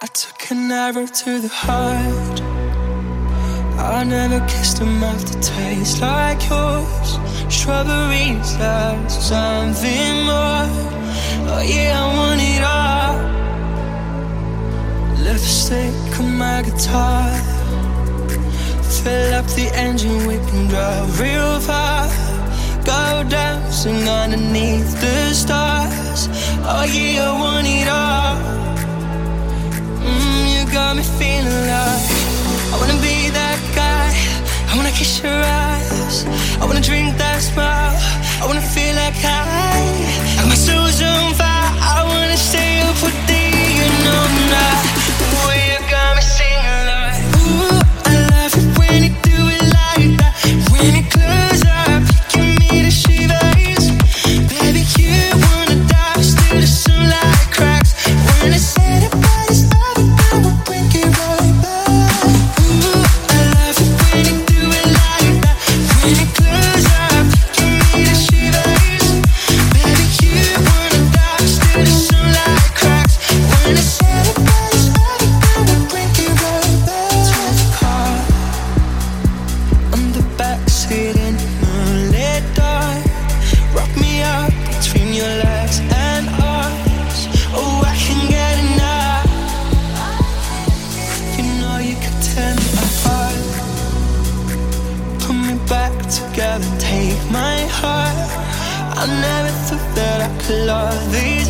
took an arrow to the heart. I never kissed a mouth that tastes like yours. Strawberries are something more. Oh yeah, I want it all. Lipstick on my guitar. Fill up the engine, we can drive real far. Go dancing underneath the stars. Oh yeah, I want it all. You got me feeling like I wanna be that guy. I wanna kiss your eyes. I wanna drink that smile. I wanna feel like like my soul's on fire. I wanna stay up for day and all night. Ooh, you got me singing like ooh, I love it when you do it like that. When you close up, you give me the shivers. Baby, you wanna dive till the sunlight cracks. When I say the body's over, I will bring it right back. Ooh, I love it when you do it like that. When you close up, you give me the shivers. Baby, you wanna dive till the sunlight cracks. When I say the body's over, I will bring it right back. Drive the car on the backseat in moonlit dark. Rock me up between your legs and arms. Oh, I can get enough. You know you could tear me apart. Put me back together, take my heart. I never thought that I could love these